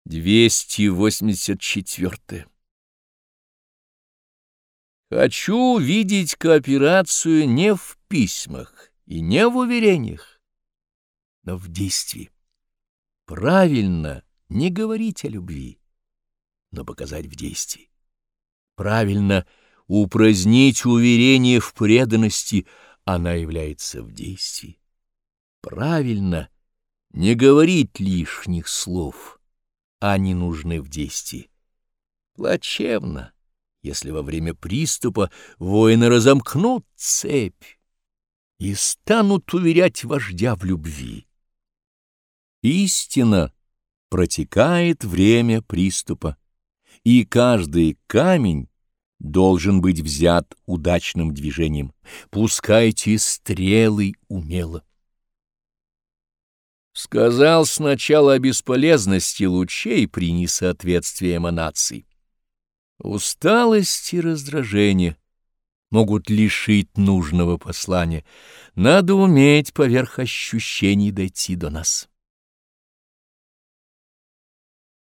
284. Хочу видеть кооперацию не в письмах и не в уверениях, но в действии. Правильно не говорить о любви, но показать в действии. Правильно упразднить уверение в преданности, она является в действии. Правильно не говорить лишних слов, они нужны в действии. Плачевно, если во время приступа воины разомкнут цепь и станут уверять вождя в любви. Истинно протекает время приступа, и каждый камень должен быть взят удачным движением. Пускайте стрелы умело. Сказал сначала о бесполезности лучей при несоответствии эманаций. Усталость и раздражение могут лишить нужного послания. Надо уметь поверх ощущений дойти до нас.